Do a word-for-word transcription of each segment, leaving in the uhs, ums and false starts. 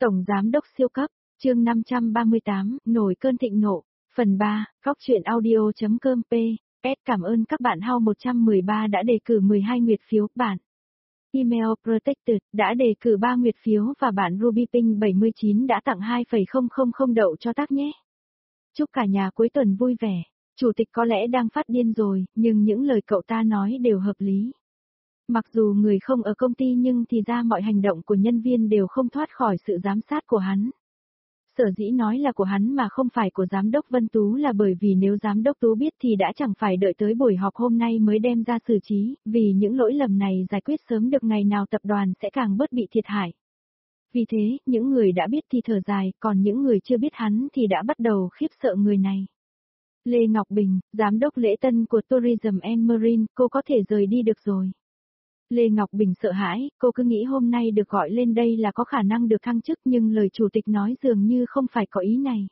Tổng Giám đốc siêu cấp, chương năm trăm ba mươi tám, nổi cơn thịnh nộ, phần ba, góc truyện audio.com p. S cảm ơn các bạn Hao một trăm mười ba đã đề cử mười hai nguyệt phiếu, bạn Email Protected đã đề cử ba nguyệt phiếu và bạn Ruby Pink bảy mươi chín đã tặng hai phẩy không không không đậu cho tác nhé. Chúc cả nhà cuối tuần vui vẻ. Chủ tịch có lẽ đang phát điên rồi, nhưng những lời cậu ta nói đều hợp lý. Mặc dù người không ở công ty nhưng thì ra mọi hành động của nhân viên đều không thoát khỏi sự giám sát của hắn. Sở dĩ nói là của hắn mà không phải của giám đốc Vân Tú là bởi vì nếu giám đốc Tú biết thì đã chẳng phải đợi tới buổi họp hôm nay mới đem ra xử trí, vì những lỗi lầm này giải quyết sớm được ngày nào tập đoàn sẽ càng bớt bị thiệt hại. Vì thế, những người đã biết thì thở dài, còn những người chưa biết hắn thì đã bắt đầu khiếp sợ người này. Lê Ngọc Bình, giám đốc lễ tân của Tourism and Marine, cô có thể rời đi được rồi. Lê Ngọc Bình sợ hãi, cô cứ nghĩ hôm nay được gọi lên đây là có khả năng được thăng chức nhưng lời chủ tịch nói dường như không phải có ý này.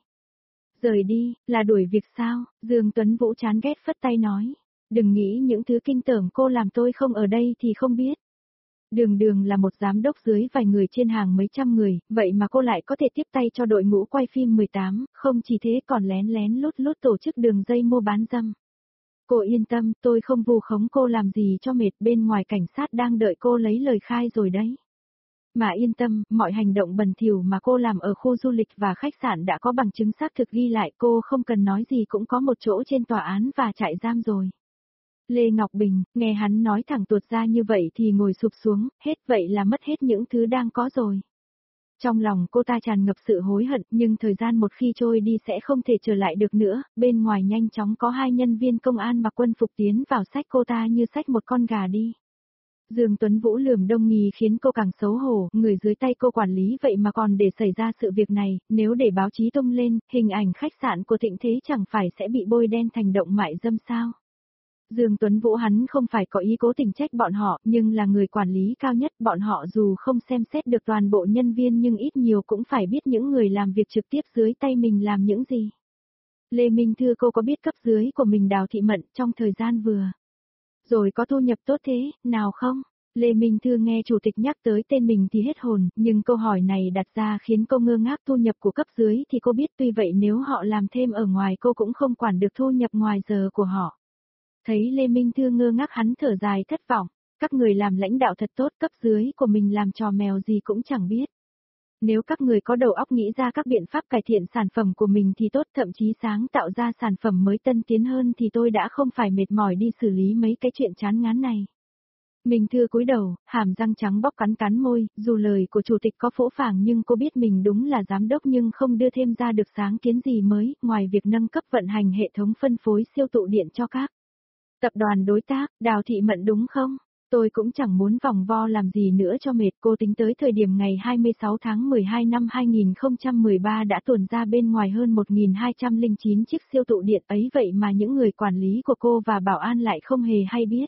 Rời đi, là đuổi việc sao? Dương Tuấn Vũ chán ghét phất tay nói. Đừng nghĩ những thứ kinh tởm cô làm tôi không ở đây thì không biết. Đường Đường là một giám đốc dưới vài người trên hàng mấy trăm người, vậy mà cô lại có thể tiếp tay cho đội ngũ quay phim mười tám, không chỉ thế còn lén lén lút lút tổ chức đường dây mua bán dâm. Cô yên tâm, tôi không vu khống cô làm gì cho mệt, bên ngoài cảnh sát đang đợi cô lấy lời khai rồi đấy. Mà yên tâm, mọi hành động bẩn thỉu mà cô làm ở khu du lịch và khách sạn đã có bằng chứng xác thực ghi lại, cô không cần nói gì cũng có một chỗ trên tòa án và trại giam rồi. Lê Ngọc Bình, nghe hắn nói thẳng tuột ra như vậy thì ngồi sụp xuống, hết vậy là mất hết những thứ đang có rồi. Trong lòng cô ta tràn ngập sự hối hận, nhưng thời gian một khi trôi đi sẽ không thể trở lại được nữa, bên ngoài nhanh chóng có hai nhân viên công an mặc quân phục tiến vào xách cô ta như xách một con gà đi. Dương Tuấn Vũ lườm Đông Nghi khiến cô càng xấu hổ, người dưới tay cô quản lý vậy mà còn để xảy ra sự việc này, nếu để báo chí tung lên, hình ảnh khách sạn của Thịnh Thế chẳng phải sẽ bị bôi đen thành động mại dâm sao? Dương Tuấn Vũ hắn không phải có ý cố tình trách bọn họ, nhưng là người quản lý cao nhất, bọn họ dù không xem xét được toàn bộ nhân viên nhưng ít nhiều cũng phải biết những người làm việc trực tiếp dưới tay mình làm những gì. Lê Minh Thư, cô có biết cấp dưới của mình Đào Thị Mận trong thời gian vừa rồi có thu nhập tốt thế, nào không? Lê Minh Thư nghe chủ tịch nhắc tới tên mình thì hết hồn, nhưng câu hỏi này đặt ra khiến cô ngơ ngác. Thu nhập của cấp dưới thì cô biết, tuy vậy nếu họ làm thêm ở ngoài cô cũng không quản được thu nhập ngoài giờ của họ. Thấy Lê Minh Thư ngơ ngác hắn thở dài thất vọng, các người làm lãnh đạo thật tốt, cấp dưới của mình làm trò mèo gì cũng chẳng biết. Nếu các người có đầu óc nghĩ ra các biện pháp cải thiện sản phẩm của mình thì tốt, thậm chí sáng tạo ra sản phẩm mới tân tiến hơn thì tôi đã không phải mệt mỏi đi xử lý mấy cái chuyện chán ngán này. Minh Thư cúi đầu, hàm răng trắng bóc cắn cắn môi, dù lời của chủ tịch có phũ phàng nhưng cô biết mình đúng là giám đốc nhưng không đưa thêm ra được sáng kiến gì mới, ngoài việc nâng cấp vận hành hệ thống phân phối siêu tụ điện cho các tập đoàn đối tác. Đào Thị Mận đúng không? Tôi cũng chẳng muốn vòng vo làm gì nữa cho mệt. Cô tính tới thời điểm ngày hai mươi sáu tháng mười hai năm hai nghìn không trăm mười ba đã tuồn ra bên ngoài hơn một nghìn hai trăm lẻ chín chiếc siêu tụ điện ấy, vậy mà những người quản lý của cô và bảo an lại không hề hay biết.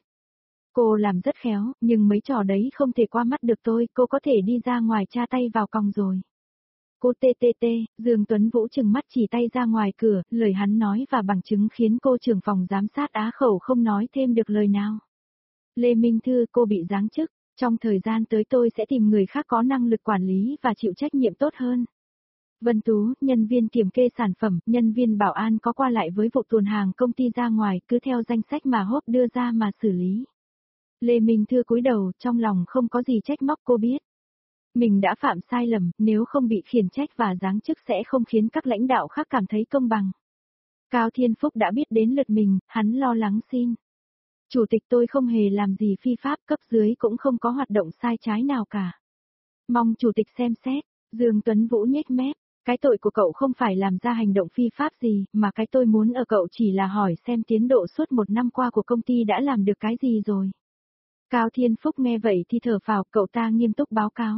Cô làm rất khéo, nhưng mấy trò đấy không thể qua mắt được tôi, cô có thể đi ra ngoài tra tay vào còng rồi. Cô tê tê tê, Dương Tuấn Vũ trừng mắt chỉ tay ra ngoài cửa, lời hắn nói và bằng chứng khiến cô trưởng phòng giám sát á khẩu không nói thêm được lời nào. Lê Minh Thư, cô bị giáng chức, trong thời gian tới tôi sẽ tìm người khác có năng lực quản lý và chịu trách nhiệm tốt hơn. Vân Tú, nhân viên kiểm kê sản phẩm, nhân viên bảo an có qua lại với vụ tuồn hàng công ty ra ngoài, cứ theo danh sách mà hốp đưa ra mà xử lý. Lê Minh Thư cúi đầu, trong lòng không có gì trách móc, cô biết. Mình đã phạm sai lầm, nếu không bị khiển trách và giáng chức sẽ không khiến các lãnh đạo khác cảm thấy công bằng. Cao Thiên Phúc đã biết đến lượt mình, hắn lo lắng xin. Chủ tịch, tôi không hề làm gì phi pháp, cấp dưới cũng không có hoạt động sai trái nào cả. Mong chủ tịch xem xét. Dương Tuấn Vũ nhếch mép, cái tội của cậu không phải làm ra hành động phi pháp gì, mà cái tôi muốn ở cậu chỉ là hỏi xem tiến độ suốt một năm qua của công ty đã làm được cái gì rồi. Cao Thiên Phúc nghe vậy thì thở phào, cậu ta nghiêm túc báo cáo.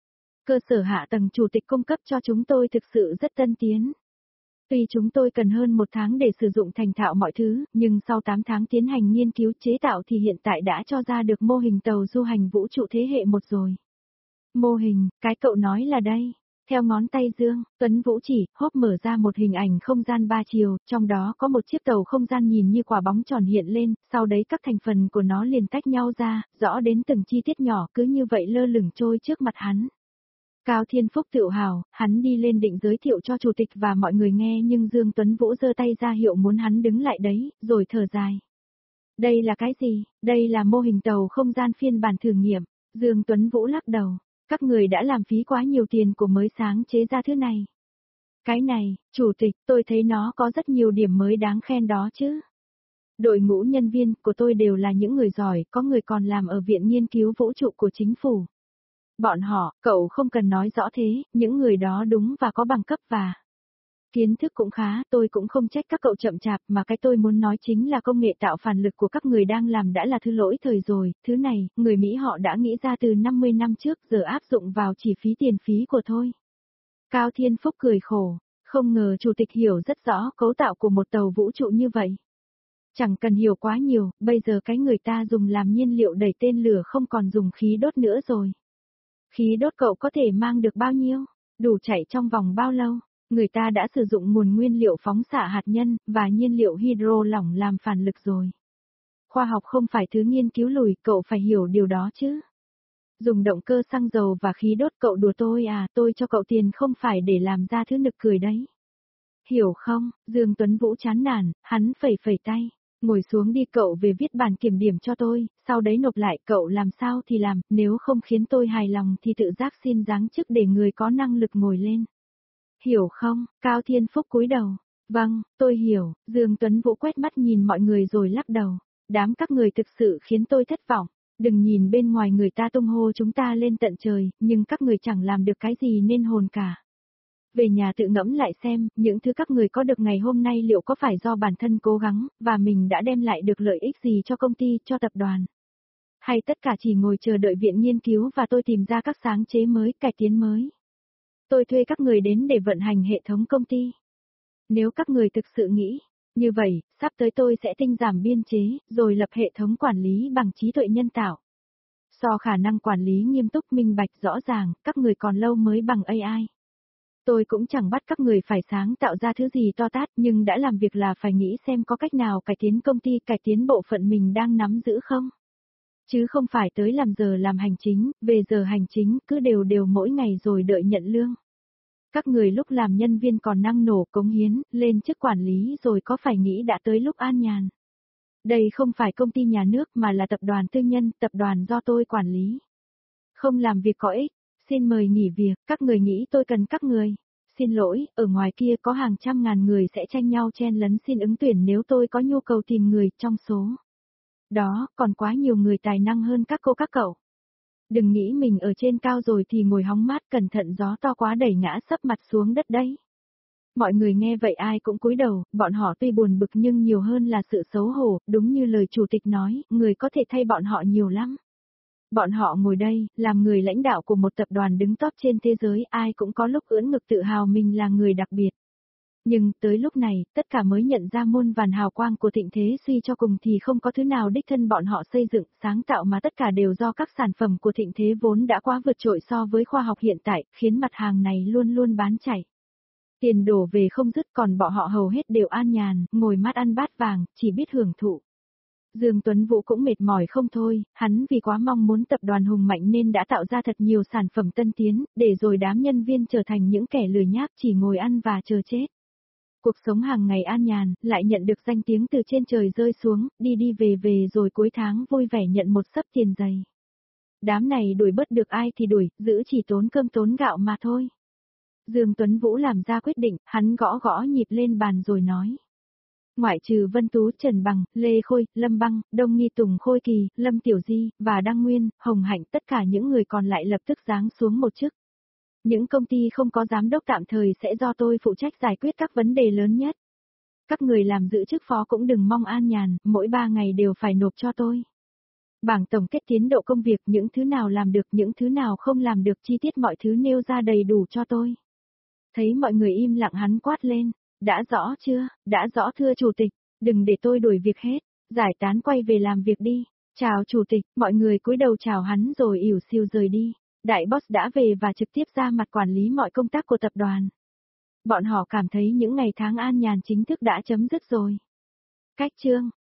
Cơ sở hạ tầng chủ tịch cung cấp cho chúng tôi thực sự rất tân tiến. Tuy chúng tôi cần hơn một tháng để sử dụng thành thạo mọi thứ, nhưng sau tám tháng tiến hành nghiên cứu chế tạo thì hiện tại đã cho ra được mô hình tàu du hành vũ trụ thế hệ một rồi. Mô hình, cái cậu nói là đây. Theo ngón tay Dương Tuấn Vũ chỉ, hốp mở ra một hình ảnh không gian ba chiều, trong đó có một chiếc tàu không gian nhìn như quả bóng tròn hiện lên, sau đấy các thành phần của nó liền tách nhau ra, rõ đến từng chi tiết nhỏ, cứ như vậy lơ lửng trôi trước mặt hắn. Cao Thiên Phúc tự hào, hắn đi lên định giới thiệu cho chủ tịch và mọi người nghe nhưng Dương Tuấn Vũ giơ tay ra hiệu muốn hắn đứng lại đấy, rồi thở dài. Đây là cái gì? Đây là mô hình tàu không gian phiên bản thử nghiệm. Dương Tuấn Vũ lắc đầu. Các người đã làm phí quá nhiều tiền của mới sáng chế ra thứ này. Cái này, chủ tịch, tôi thấy nó có rất nhiều điểm mới đáng khen đó chứ. Đội ngũ nhân viên của tôi đều là những người giỏi, có người còn làm ở Viện Nghiên cứu Vũ trụ của chính phủ. Bọn họ, cậu không cần nói rõ thế, những người đó đúng và có bằng cấp và kiến thức cũng khá, tôi cũng không trách các cậu chậm chạp mà cái tôi muốn nói chính là công nghệ tạo phản lực của các người đang làm đã là thứ lỗi thời rồi, thứ này, người Mỹ họ đã nghĩ ra từ năm mươi năm trước giờ áp dụng vào chỉ phí tiền phí của thôi. Cao Thiên Phúc cười khổ, không ngờ chủ tịch hiểu rất rõ cấu tạo của một tàu vũ trụ như vậy. Chẳng cần hiểu quá nhiều, bây giờ cái người ta dùng làm nhiên liệu đẩy tên lửa không còn dùng khí đốt nữa rồi. Khí đốt cậu có thể mang được bao nhiêu? Đủ chạy trong vòng bao lâu? Người ta đã sử dụng nguồn nguyên liệu phóng xạ hạt nhân và nhiên liệu hydro lỏng làm phản lực rồi. Khoa học không phải thứ nghiên cứu lùi, cậu phải hiểu điều đó chứ. Dùng động cơ xăng dầu và khí đốt cậu đùa tôi à, tôi cho cậu tiền không phải để làm ra thứ nực cười đấy. Hiểu không? Dương Tuấn Vũ chán nản, hắn phẩy phẩy tay. Ngồi xuống đi cậu về viết bản kiểm điểm cho tôi, sau đấy nộp lại cậu làm sao thì làm, nếu không khiến tôi hài lòng thì tự giác xin giáng chức để người có năng lực ngồi lên. Hiểu không? Cao Thiên Phúc cúi đầu. Vâng, tôi hiểu, Dương Tuấn Vũ quét mắt nhìn mọi người rồi lắc đầu. Đám các người thực sự khiến tôi thất vọng. Đừng nhìn bên ngoài người ta tung hô chúng ta lên tận trời, nhưng các người chẳng làm được cái gì nên hồn cả. Về nhà tự ngẫm lại xem, những thứ các người có được ngày hôm nay liệu có phải do bản thân cố gắng, và mình đã đem lại được lợi ích gì cho công ty, cho tập đoàn. Hay tất cả chỉ ngồi chờ đợi viện nghiên cứu và tôi tìm ra các sáng chế mới, cải tiến mới. Tôi thuê các người đến để vận hành hệ thống công ty. Nếu các người thực sự nghĩ, như vậy, sắp tới tôi sẽ tinh giảm biên chế, rồi lập hệ thống quản lý bằng trí tuệ nhân tạo. So khả năng quản lý nghiêm túc minh bạch rõ ràng, các người còn lâu mới bằng a i. Tôi cũng chẳng bắt các người phải sáng tạo ra thứ gì to tát nhưng đã làm việc là phải nghĩ xem có cách nào cải tiến công ty, cải tiến bộ phận mình đang nắm giữ không. Chứ không phải tới làm giờ làm hành chính, về giờ hành chính cứ đều đều mỗi ngày rồi đợi nhận lương. Các người lúc làm nhân viên còn năng nổ cống hiến, lên chức quản lý rồi có phải nghĩ đã tới lúc an nhàn. Đây không phải công ty nhà nước mà là tập đoàn tư nhân, tập đoàn do tôi quản lý. Không làm việc có ích, xin mời nghỉ việc, các người nghĩ tôi cần các người. Xin lỗi, ở ngoài kia có hàng trăm ngàn người sẽ tranh nhau chen lấn xin ứng tuyển nếu tôi có nhu cầu tìm người trong số. Đó, còn quá nhiều người tài năng hơn các cô các cậu. Đừng nghĩ mình ở trên cao rồi thì ngồi hóng mát cẩn thận gió to quá đẩy ngã sấp mặt xuống đất đấy. Mọi người nghe vậy ai cũng cúi đầu, bọn họ tuy buồn bực nhưng nhiều hơn là sự xấu hổ, đúng như lời chủ tịch nói, người có thể thay bọn họ nhiều lắm. Bọn họ ngồi đây, làm người lãnh đạo của một tập đoàn đứng top trên thế giới, ai cũng có lúc ưỡn ngực tự hào mình là người đặc biệt. Nhưng, tới lúc này, tất cả mới nhận ra muôn vàn hào quang của thịnh thế suy cho cùng thì không có thứ nào đích thân bọn họ xây dựng, sáng tạo mà tất cả đều do các sản phẩm của thịnh thế vốn đã quá vượt trội so với khoa học hiện tại, khiến mặt hàng này luôn luôn bán chảy. Tiền đổ về không dứt còn bọn họ hầu hết đều an nhàn, ngồi mát ăn bát vàng, chỉ biết hưởng thụ. Dương Tuấn Vũ cũng mệt mỏi không thôi, hắn vì quá mong muốn tập đoàn hùng mạnh nên đã tạo ra thật nhiều sản phẩm tân tiến, để rồi đám nhân viên trở thành những kẻ lười nhác chỉ ngồi ăn và chờ chết. Cuộc sống hàng ngày an nhàn, lại nhận được danh tiếng từ trên trời rơi xuống, đi đi về về rồi cuối tháng vui vẻ nhận một xấp tiền dày. Đám này đuổi bớt được ai thì đuổi, giữ chỉ tốn cơm tốn gạo mà thôi. Dương Tuấn Vũ làm ra quyết định, hắn gõ gõ nhịp lên bàn rồi nói. Ngoại trừ Vân Tú, Trần Bằng, Lê Khôi, Lâm Băng, Đông Nghi Tùng Khôi Kỳ, Lâm Tiểu Di, và Đăng Nguyên, Hồng Hạnh tất cả những người còn lại lập tức giáng xuống một chức. Những công ty không có giám đốc tạm thời sẽ do tôi phụ trách giải quyết các vấn đề lớn nhất. Các người làm giữ chức phó cũng đừng mong an nhàn, mỗi ba ngày đều phải nộp cho tôi. Bảng tổng kết tiến độ công việc, những thứ nào làm được, những thứ nào không làm được, chi tiết mọi thứ nêu ra đầy đủ cho tôi. Thấy mọi người im lặng hắn quát lên. Đã rõ chưa, đã rõ thưa chủ tịch, đừng để tôi đuổi việc hết, giải tán quay về làm việc đi. Chào chủ tịch, mọi người cúi đầu chào hắn rồi ỉu xìu rời đi. Đại boss đã về và trực tiếp ra mặt quản lý mọi công tác của tập đoàn. Bọn họ cảm thấy những ngày tháng an nhàn chính thức đã chấm dứt rồi. Cách chương